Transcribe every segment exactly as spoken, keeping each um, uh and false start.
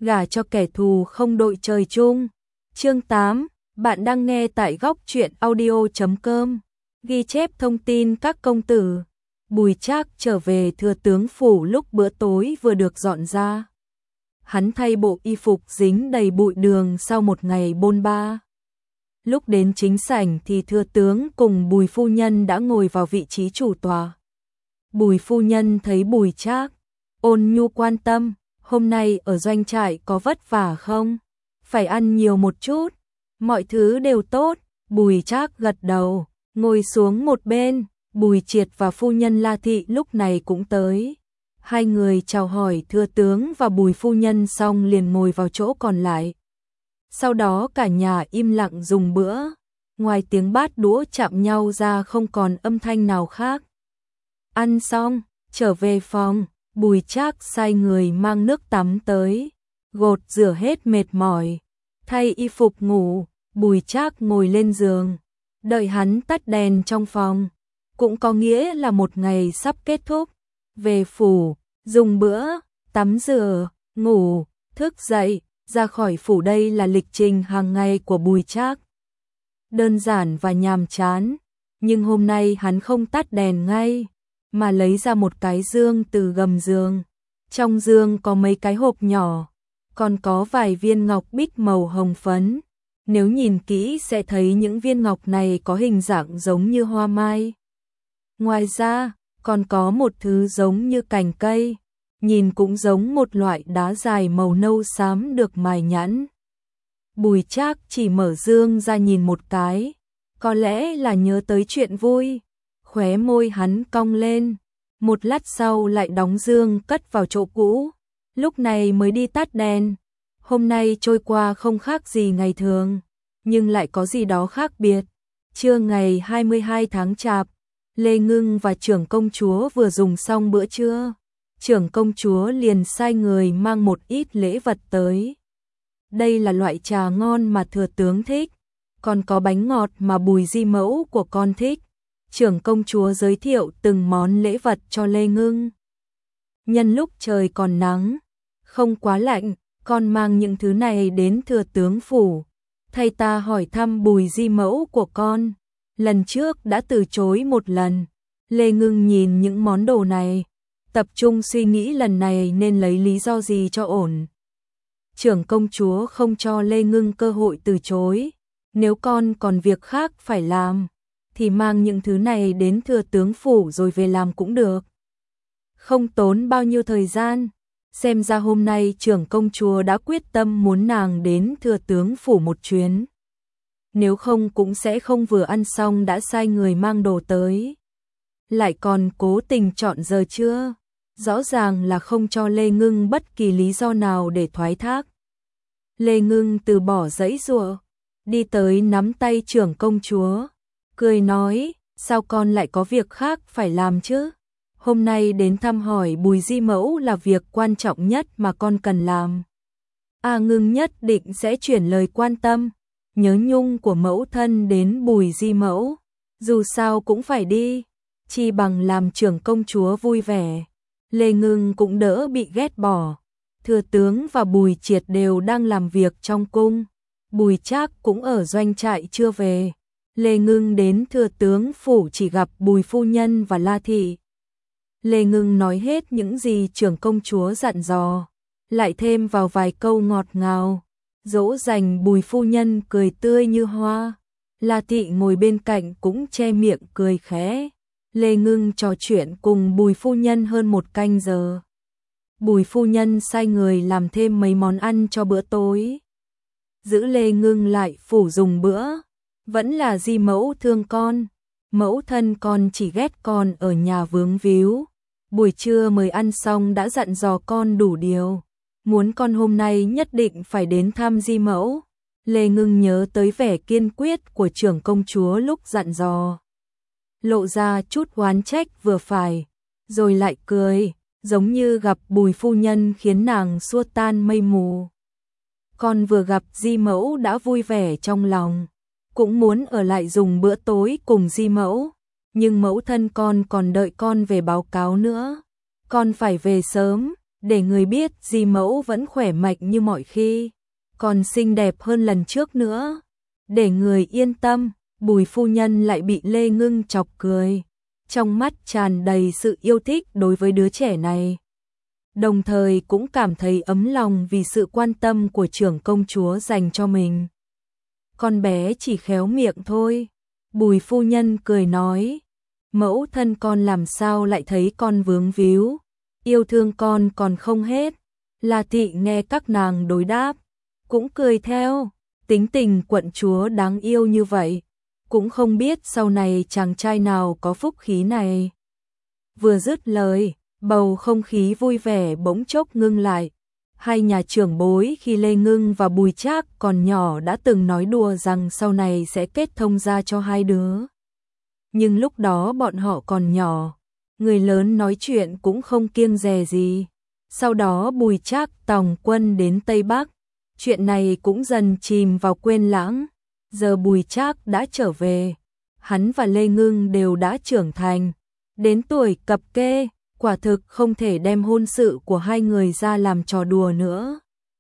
gả cho kẻ thù không đội trời chung. Chương tám, bạn đang nghe tại góc truyện audio chấm com. Ghi chép thông tin các công tử. Bùi Trác trở về thừa tướng phủ lúc bữa tối vừa được dọn ra. Hắn thay bộ y phục dính đầy bụi đường sau một ngày bôn ba. Lúc đến chính sảnh thì thừa tướng cùng Bùi phu nhân đã ngồi vào vị trí chủ tọa. Bùi phu nhân thấy Bùi Trác, ôn nhu quan tâm, hôm nay ở doanh trại có vất vả không? Phải ăn nhiều một chút, mọi thứ đều tốt. Bùi Trác gật đầu, ngồi xuống một bên. Bùi Triệt và phu nhân La Thị lúc này cũng tới. Hai người chào hỏi thừa tướng và Bùi phu nhân xong liền ngồi vào chỗ còn lại. Sau đó cả nhà im lặng dùng bữa, ngoài tiếng bát đũa chạm nhau ra không còn âm thanh nào khác. Ăn xong, trở về phòng, Bùi Trác sai người mang nước tắm tới, gột rửa hết mệt mỏi, thay y phục ngủ. Bùi Trác ngồi lên giường, đợi hắn tắt đèn trong phòng, cũng có nghĩa là một ngày sắp kết thúc. Về phủ, dùng bữa, tắm rửa, ngủ, thức dậy, ra khỏi phủ, đây là lịch trình hàng ngày của Bùi Trác. Đơn giản và nhàm chán, nhưng hôm nay hắn không tắt đèn ngay, mà lấy ra một cái dương từ gầm giường. Trong dương có mấy cái hộp nhỏ, còn có vài viên ngọc bích màu hồng phấn. Nếu nhìn kỹ sẽ thấy những viên ngọc này có hình dạng giống như hoa mai. Ngoài ra, còn có một thứ giống như cành cây, nhìn cũng giống một loại đá dài màu nâu xám được mài nhẵn. Bùi Trác chỉ mở dương ra nhìn một cái, có lẽ là nhớ tới chuyện vui, khóe môi hắn cong lên, một lát sau lại đóng dương cất vào chỗ cũ, lúc này mới đi tắt đèn. Hôm nay trôi qua không khác gì ngày thường, nhưng lại có gì đó khác biệt. Trưa ngày hai mươi hai tháng Chạp, Lê Ngưng và trưởng công chúa vừa dùng xong bữa trưa, trưởng công chúa liền sai người mang một ít lễ vật tới. Đây là loại trà ngon mà thừa tướng thích, còn có bánh ngọt mà Bùi di mẫu của con thích. Trưởng công chúa giới thiệu từng món lễ vật cho Lê Ngưng. Nhân lúc trời còn nắng, không quá lạnh, con mang những thứ này đến thừa tướng phủ, thay ta hỏi thăm Bùi di mẫu của con. Lần trước đã từ chối một lần. Lê Ngưng nhìn những món đồ này, tập trung suy nghĩ lần này nên lấy lý do gì cho ổn. Trưởng công chúa không cho Lê Ngưng cơ hội từ chối. Nếu con còn việc khác phải làm, thì mang những thứ này đến thừa tướng phủ rồi về làm cũng được. Không tốn bao nhiêu thời gian. Xem ra hôm nay trưởng công chúa đã quyết tâm muốn nàng đến thừa tướng phủ một chuyến. Nếu không cũng sẽ không vừa ăn xong đã sai người mang đồ tới. Lại còn cố tình chọn giờ trưa, rõ ràng là không cho Lê Ngưng bất kỳ lý do nào để thoái thác. Lê Ngưng từ bỏ giãy giụa, đi tới nắm tay trưởng công chúa, cười nói, sao con lại có việc khác phải làm chứ? Hôm nay đến thăm hỏi Bùi di mẫu là việc quan trọng nhất mà con cần làm. A Ngưng nhất định sẽ chuyển lời quan tâm, nhớ nhung của mẫu thân đến Bùi di mẫu, dù sao cũng phải đi, chi bằng làm trưởng công chúa vui vẻ. Lê Ngưng cũng đỡ bị ghét bỏ. Thừa tướng và Bùi Triệt đều đang làm việc trong cung, Bùi Trác cũng ở doanh trại chưa về. Lê Ngưng đến thừa tướng phủ chỉ gặp Bùi phu nhân và La Thị. Lê Ngưng nói hết những gì trưởng công chúa dặn dò, lại thêm vào vài câu ngọt ngào, dỗ dành Bùi phu nhân cười tươi như hoa. La Thị ngồi bên cạnh cũng che miệng cười khẽ. Lê Ngưng trò chuyện cùng Bùi phu nhân hơn một canh giờ. Bùi phu nhân sai người làm thêm mấy món ăn cho bữa tối, giữ Lê Ngưng lại phủ dùng bữa. Vẫn là di mẫu thương con, mẫu thân con chỉ ghét con ở nhà vướng víu. Buổi trưa mới ăn xong đã dặn dò con đủ điều, muốn con hôm nay nhất định phải đến thăm di mẫu. Lê Ngưng nhớ tới vẻ kiên quyết của trưởng công chúa lúc dặn dò, lộ ra chút oán trách vừa phải, rồi lại cười, giống như gặp Bùi phu nhân khiến nàng xua tan mây mù. Con vừa gặp di mẫu đã vui vẻ trong lòng, cũng muốn ở lại dùng bữa tối cùng di mẫu, nhưng mẫu thân con còn đợi con về báo cáo nữa. Con phải về sớm, để người biết dì mẫu vẫn khỏe mạnh như mọi khi, còn xinh đẹp hơn lần trước nữa. Để người yên tâm, Bùi phu nhân lại bị Lê Ngưng chọc cười, trong mắt tràn đầy sự yêu thích đối với đứa trẻ này. Đồng thời cũng cảm thấy ấm lòng vì sự quan tâm của trưởng công chúa dành cho mình. Con bé chỉ khéo miệng thôi. Bùi phu nhân cười nói, mẫu thân con làm sao lại thấy con vướng víu, yêu thương con còn không hết. La Thị nghe các nàng đối đáp, cũng cười theo, tính tình quận chúa đáng yêu như vậy, cũng không biết sau này chàng trai nào có phúc khí này. Vừa dứt lời, bầu không khí vui vẻ bỗng chốc ngưng lại. Hai nhà trưởng bối khi Lê Ngưng và Bùi Trác còn nhỏ đã từng nói đùa rằng sau này sẽ kết thông gia cho hai đứa. Nhưng lúc đó bọn họ còn nhỏ, người lớn nói chuyện cũng không kiêng dè gì. Sau đó Bùi Trác tòng quân đến Tây Bắc, chuyện này cũng dần chìm vào quên lãng. Giờ Bùi Trác đã trở về, hắn và Lê Ngưng đều đã trưởng thành, đến tuổi cập kê, quả thực không thể đem hôn sự của hai người ra làm trò đùa nữa.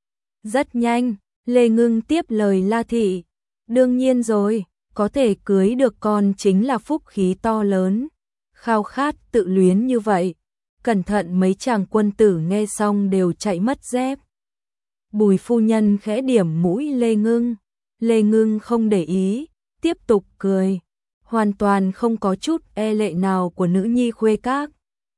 Rất nhanh, Lê Ngưng tiếp lời La Thị, đương nhiên rồi, có thể cưới được con chính là phúc khí to lớn, khao khát tự luyến như vậy. Cẩn thận mấy chàng quân tử nghe xong đều chạy mất dép. Bùi phu nhân khẽ điểm mũi Lê Ngưng, Lê Ngưng không để ý, tiếp tục cười, hoàn toàn không có chút e lệ nào của nữ nhi khuê các.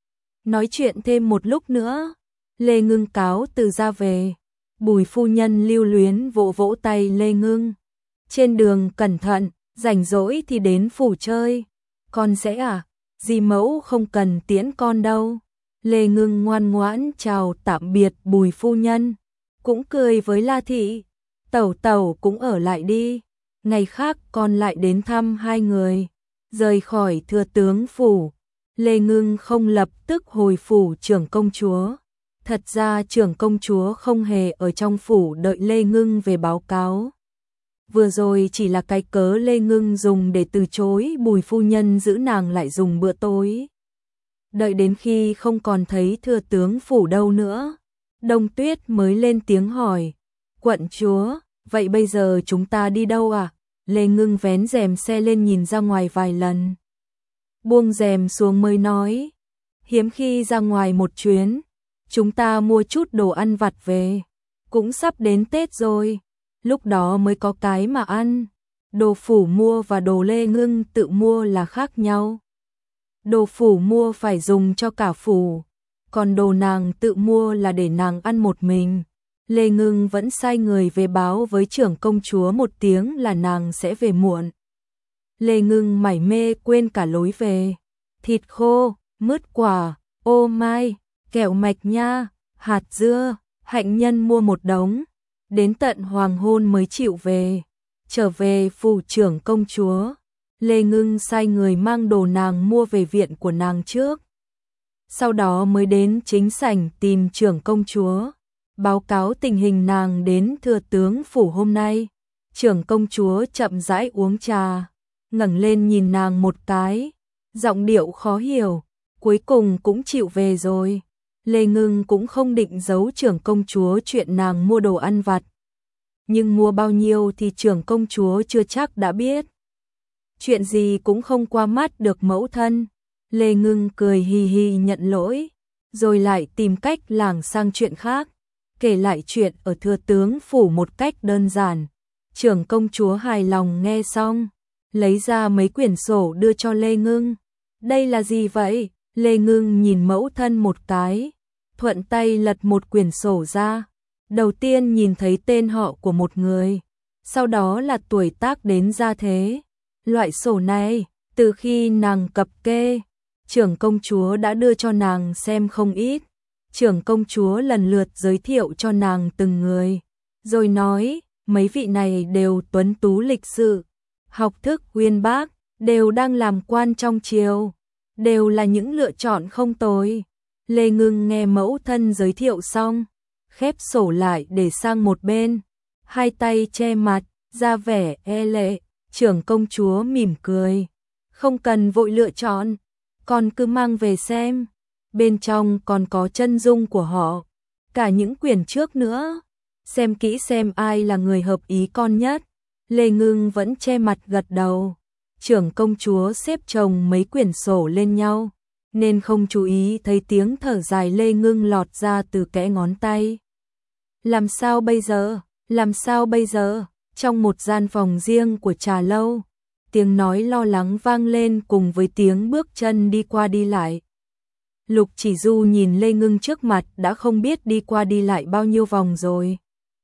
Nói chuyện thêm một lúc nữa, Lê Ngưng cáo từ ra về. Bùi phu nhân lưu luyến vỗ vỗ tay Lê Ngưng, trên đường cẩn thận, rảnh rỗi thì đến phủ chơi. Con sẽ à, dì mẫu không cần tiễn con đâu. Lê Ngưng ngoan ngoãn chào tạm biệt Bùi phu nhân, cũng cười với La Thị, tẩu tẩu cũng ở lại đi, ngày khác con lại đến thăm hai người. Rời khỏi thừa tướng phủ, Lê Ngưng không lập tức hồi phủ trưởng công chúa. Thật ra trưởng công chúa không hề ở trong phủ đợi Lê Ngưng về báo cáo. Vừa rồi chỉ là cái cớ Lê Ngưng dùng để từ chối Bùi phu nhân giữ nàng lại dùng bữa tối. Đợi đến khi không còn thấy thừa tướng phủ đâu nữa, Đông Tuyết mới lên tiếng hỏi, quận chúa, vậy bây giờ chúng ta đi đâu à? Lê Ngưng vén rèm xe lên nhìn ra ngoài vài lần, buông rèm xuống mới nói, hiếm khi ra ngoài một chuyến, chúng ta mua chút đồ ăn vặt về, cũng sắp đến Tết rồi, lúc đó mới có cái mà ăn. Đồ phủ mua và đồ Lê Ngưng tự mua là khác nhau. Đồ phủ mua phải dùng cho cả phủ, còn đồ nàng tự mua là để nàng ăn một mình. Lê Ngưng vẫn sai người về báo với trưởng công chúa một tiếng là nàng sẽ về muộn. Lê Ngưng mải mê quên cả lối về. Thịt khô, mứt quả, ô mai, kẹo mạch nha, hạt dưa, hạnh nhân mua một đống, đến tận hoàng hôn mới chịu về. Trở về phủ trưởng công chúa, Lê Ngưng sai người mang đồ nàng mua về viện của nàng trước. Sau đó mới đến chính sảnh tìm trưởng công chúa, báo cáo tình hình nàng đến thừa tướng phủ hôm nay. Trưởng công chúa chậm rãi uống trà, ngẩng lên nhìn nàng một cái, giọng điệu khó hiểu, cuối cùng cũng chịu về rồi. Lê Ngưng cũng không định giấu trưởng công chúa chuyện nàng mua đồ ăn vặt, nhưng mua bao nhiêu thì trưởng công chúa chưa chắc đã biết. Chuyện gì cũng không qua mắt được mẫu thân. Lê Ngưng cười hì hì nhận lỗi, rồi lại tìm cách lảng sang chuyện khác, kể lại chuyện ở thừa tướng phủ một cách đơn giản. Trưởng công chúa hài lòng nghe xong, lấy ra mấy quyển sổ đưa cho Lê Ngưng. Đây là gì vậy? Lê Ngưng nhìn mẫu thân một cái, thuận tay lật một quyển sổ ra. Đầu tiên nhìn thấy tên họ của một người, sau đó là tuổi tác đến gia thế. Loại sổ này, từ khi nàng cập kê, trưởng công chúa đã đưa cho nàng xem không ít. Trưởng công chúa lần lượt giới thiệu cho nàng từng người, rồi nói, mấy vị này đều tuấn tú lịch sự, học thức uyên bác, đều đang làm quan trong triều, đều là những lựa chọn không tồi. Lê Ngưng nghe mẫu thân giới thiệu xong, khép sổ lại để sang một bên, hai tay che mặt, ra vẻ e lệ. Trưởng công chúa mỉm cười, không cần vội lựa chọn, con cứ mang về xem, bên trong còn có chân dung của họ. cả những quyển trước nữa. Xem kỹ xem ai là người hợp ý con nhất. Lê Ngưng vẫn che mặt gật đầu. Trưởng công chúa xếp chồng mấy quyển sổ lên nhau, nên không chú ý thấy tiếng thở dài Lê Ngưng lọt ra từ kẽ ngón tay. Làm sao bây giờ? Làm sao bây giờ? Trong một gian phòng riêng của trà lâu, tiếng nói lo lắng vang lên cùng với tiếng bước chân đi qua đi lại. Lục Chỉ Du nhìn Lê Ngưng trước mặt đã không biết đi qua đi lại bao nhiêu vòng rồi.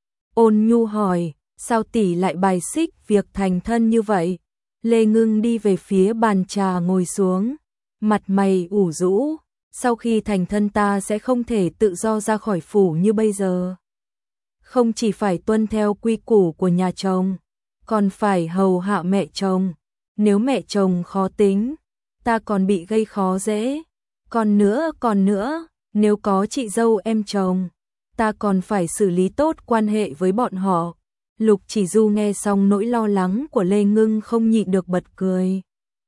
Ôn nhu hỏi, sao tỷ lại bài xích việc thành thân như vậy? Lê Ngưng đi về phía bàn trà ngồi xuống, mặt mày ủ rũ, sau khi thành thân ta sẽ không thể tự do ra khỏi phủ như bây giờ. Không chỉ phải tuân theo quy củ của nhà chồng, còn phải hầu hạ mẹ chồng. Nếu mẹ chồng khó tính, ta còn bị gây khó dễ. Còn nữa, còn nữa, nếu có chị dâu em chồng, ta còn phải xử lý tốt quan hệ với bọn họ. Lục Chỉ Du nghe xong nỗi lo lắng của Lê Ngưng không nhịn được bật cười.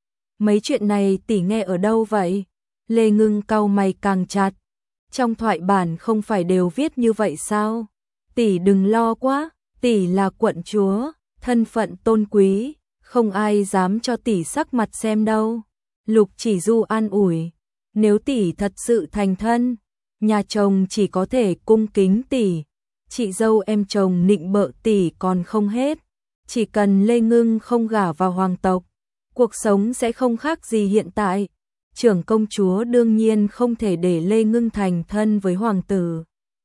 Mấy chuyện này tỷ nghe ở đâu vậy? Lê Ngưng cau mày càng chặt. Trong thoại bản không phải đều viết như vậy sao? Tỷ đừng lo quá, tỷ là quận chúa, thân phận tôn quý, không ai dám cho tỷ sắc mặt xem đâu. Lục Chỉ Du an ủi, nếu tỷ thật sự thành thân, nhà chồng chỉ có thể cung kính tỷ, chị dâu em chồng nịnh bợ tỷ còn không hết. Chỉ cần Lê Ngưng không gả vào hoàng tộc, cuộc sống sẽ không khác gì hiện tại. Trưởng công chúa đương nhiên không thể để Lê Ngưng thành thân với hoàng tử,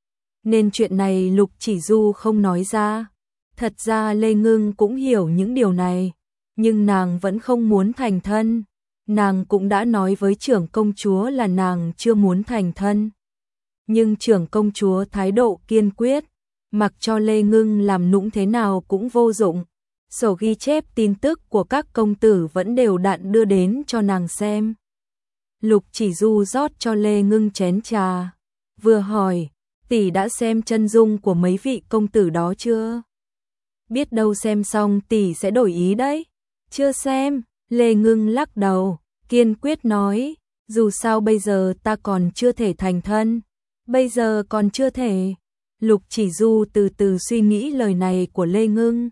nên chuyện này Lục Chỉ Du không nói ra. Thật ra Lê Ngưng cũng hiểu những điều này, nhưng nàng vẫn không muốn thành thân. Nàng cũng đã nói với trưởng công chúa là nàng chưa muốn thành thân. Nhưng trưởng công chúa thái độ kiên quyết, mặc cho Lê Ngưng làm nũng thế nào cũng vô dụng. Sổ ghi chép tin tức của các công tử vẫn đều đặn đưa đến cho nàng xem. Lục Chỉ Du rót cho Lê Ngưng chén trà, vừa hỏi, tỷ đã xem chân dung của mấy vị công tử đó chưa? Biết đâu xem xong tỷ sẽ đổi ý đấy. Chưa xem. Lê Ngưng lắc đầu, kiên quyết nói, dù sao bây giờ ta còn chưa thể thành thân. Bây giờ còn chưa thể. Lục Chỉ Du từ từ suy nghĩ lời này của Lê Ngưng.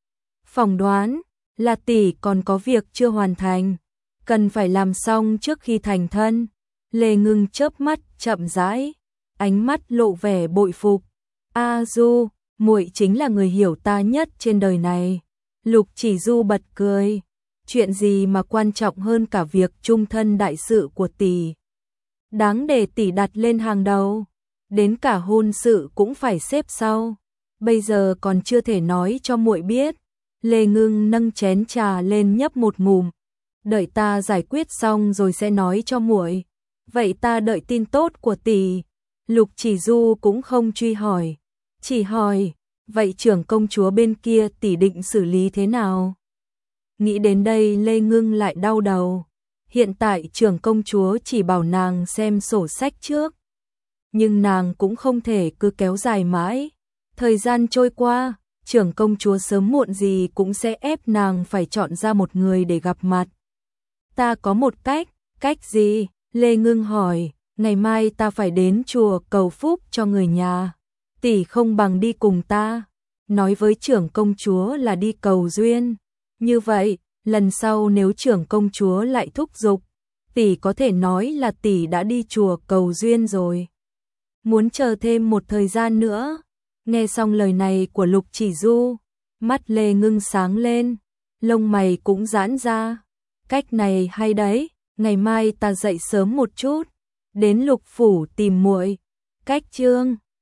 Phỏng đoán là tỷ còn có việc chưa hoàn thành, cần phải làm xong trước khi thành thân. Lê Ngưng chớp mắt chậm rãi, ánh mắt lộ vẻ bội phục. A Du, muội chính là người hiểu ta nhất trên đời này. Lục Chỉ Du bật cười. Chuyện gì mà quan trọng hơn cả việc chung thân đại sự của tỷ, đáng để tỷ đặt lên hàng đầu. Đến cả hôn sự cũng phải xếp sau, bây giờ còn chưa thể nói cho muội biết. Lê Ngưng nâng chén trà lên nhấp một ngụm, đợi ta giải quyết xong rồi sẽ nói cho muội. Vậy ta đợi tin tốt của tỷ. Lục Chỉ Du cũng không truy hỏi, chỉ hỏi, vậy trưởng công chúa bên kia tỷ định xử lý thế nào? Nghĩ đến đây Lê Ngưng lại đau đầu. Hiện tại trưởng công chúa chỉ bảo nàng xem sổ sách trước, nhưng nàng cũng không thể cứ kéo dài mãi. Thời gian trôi qua, trưởng công chúa sớm muộn gì cũng sẽ ép nàng phải chọn ra một người để gặp mặt. Ta có một cách. Cách gì? Lê Ngưng hỏi. Ngày mai ta phải đến chùa cầu phúc cho người nhà, tỷ không bằng đi cùng ta, nói với trưởng công chúa là đi cầu duyên. Như vậy, lần sau nếu trưởng công chúa lại thúc giục, tỷ có thể nói là tỷ đã đi chùa cầu duyên rồi. Muốn chờ thêm một thời gian nữa. Nghe xong lời này của Lục Chỉ Du, mắt Lê Ngưng sáng lên, lông mày cũng giãn ra. Cách này hay đấy, ngày mai ta dậy sớm một chút, đến Lục phủ tìm muội. Cách chương